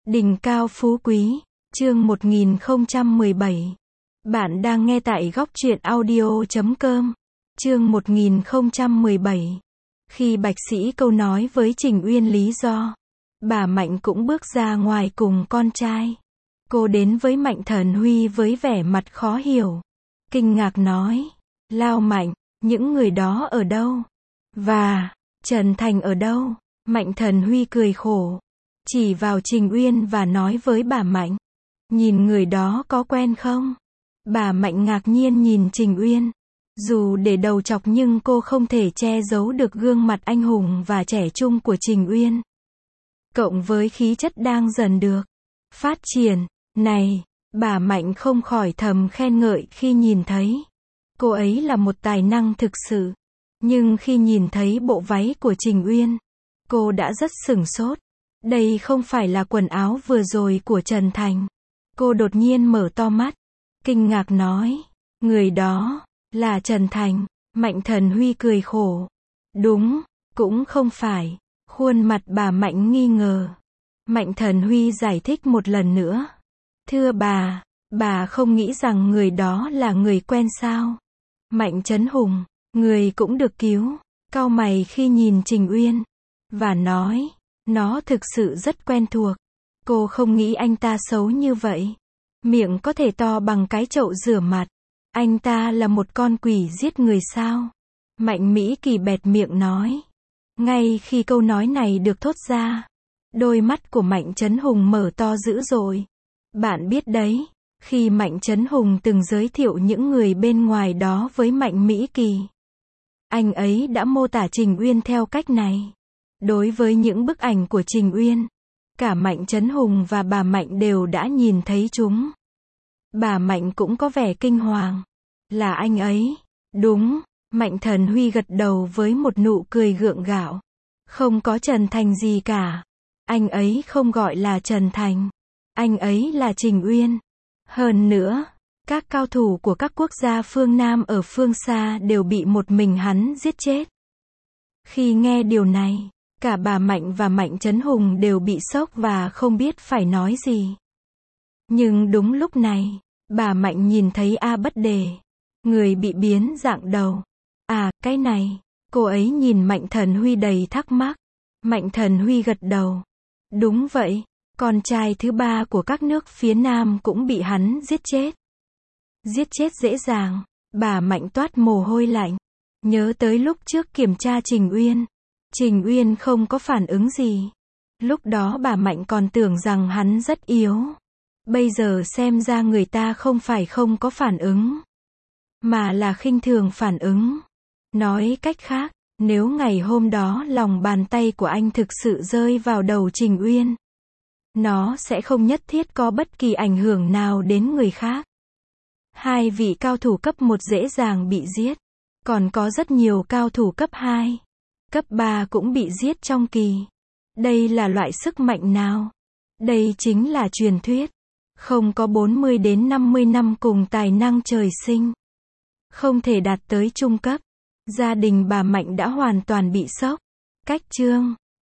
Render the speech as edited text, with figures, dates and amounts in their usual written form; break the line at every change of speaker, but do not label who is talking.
Đỉnh cao phú quý, chương 1017. Bạn đang nghe tại góc truyện audio.com. Chương 1017. Khi Bạch Sĩ Câu nói với Trình Uyên lý do, bà Mạnh cũng bước ra ngoài cùng con trai. Cô đến với Mạnh Thần Huy với vẻ mặt khó hiểu. Kinh ngạc nói, Lao Mạnh, những người đó ở đâu? Và, Trần Thành ở đâu? Mạnh Thần Huy cười khổ, chỉ vào Trình Uyên và nói với bà Mạnh, nhìn người đó có quen không? Bà Mạnh ngạc nhiên nhìn Trình Uyên. Dù để đầu chọc nhưng cô không thể che giấu được gương mặt anh hùng và trẻ trung của Trình Uyên. Cộng với khí chất đang dần được phát triển, này, bà Mạnh không khỏi thầm khen ngợi khi nhìn thấy. Cô ấy là một tài năng thực sự. Nhưng khi nhìn thấy bộ váy của Trình Uyên, cô đã rất sửng sốt. Đây không phải là quần áo vừa rồi của Trần Thành. Cô đột nhiên mở to mắt, kinh ngạc nói, người đó là Trần Thành. Mạnh Thần Huy cười khổ. Đúng, cũng không phải. Khuôn mặt bà Mạnh nghi ngờ. Mạnh Thần Huy giải thích một lần nữa. Thưa bà không nghĩ rằng người đó là người quen sao? Mạnh Trấn Hùng, người cũng được cứu, cau mày khi nhìn Trình Uyên, và nói, nó thực sự rất quen thuộc. Cô không nghĩ anh ta xấu như vậy. Miệng có thể to bằng cái chậu rửa mặt. Anh ta là một con quỷ giết người sao? Mạnh Mỹ Kỳ bẹt miệng nói. Ngay khi câu nói này được thốt ra, đôi mắt của Mạnh Trấn Hùng mở to dữ dội. Bạn biết đấy, khi Mạnh Trấn Hùng từng giới thiệu những người bên ngoài đó với Mạnh Mỹ Kỳ, anh ấy đã mô tả Trình Uyên theo cách này. Đối với những bức ảnh của Trình Uyên, cả Mạnh Trấn Hùng và bà Mạnh đều đã nhìn thấy chúng. Bà Mạnh cũng có vẻ kinh hoàng. Là anh ấy. Đúng, Mạnh Thần Huy gật đầu với một nụ cười gượng gạo. Không có Trần Thành gì cả. Anh ấy không gọi là Trần Thành. Anh ấy là Trình Uyên. Hơn nữa, các cao thủ của các quốc gia phương Nam ở phương xa đều bị một mình hắn giết chết. Khi nghe điều này, cả bà Mạnh và Mạnh Trấn Hùng đều bị sốc và không biết phải nói gì. Nhưng đúng lúc này, bà Mạnh nhìn thấy A Bất Đề, người bị biến dạng đầu. À, cái này, cô ấy nhìn Mạnh Thần Huy đầy thắc mắc. Mạnh Thần Huy gật đầu. Đúng vậy, con trai thứ ba của các nước phía Nam cũng bị hắn giết chết. Giết chết dễ dàng, bà Mạnh toát mồ hôi lạnh. Nhớ tới lúc trước kiểm tra Trình Uyên. Trình Uyên không có phản ứng gì. Lúc đó bà Mạnh còn tưởng rằng hắn rất yếu. Bây giờ xem ra người ta không phải không có phản ứng, mà là khinh thường phản ứng. Nói cách khác, nếu ngày hôm đó lòng bàn tay của anh thực sự rơi vào đầu Trình Uyên, nó sẽ không nhất thiết có bất kỳ ảnh hưởng nào đến người khác. Hai vị cao thủ cấp 1 dễ dàng bị giết. Còn có rất nhiều cao thủ cấp 2, cấp 3 cũng bị giết trong kỳ. Đây là loại sức mạnh nào? Đây chính là truyền thuyết. Không có 40 đến 50 năm cùng tài năng trời sinh, không thể đạt tới trung cấp. Gia đình bà Mạnh đã hoàn toàn bị sốc. Cách chương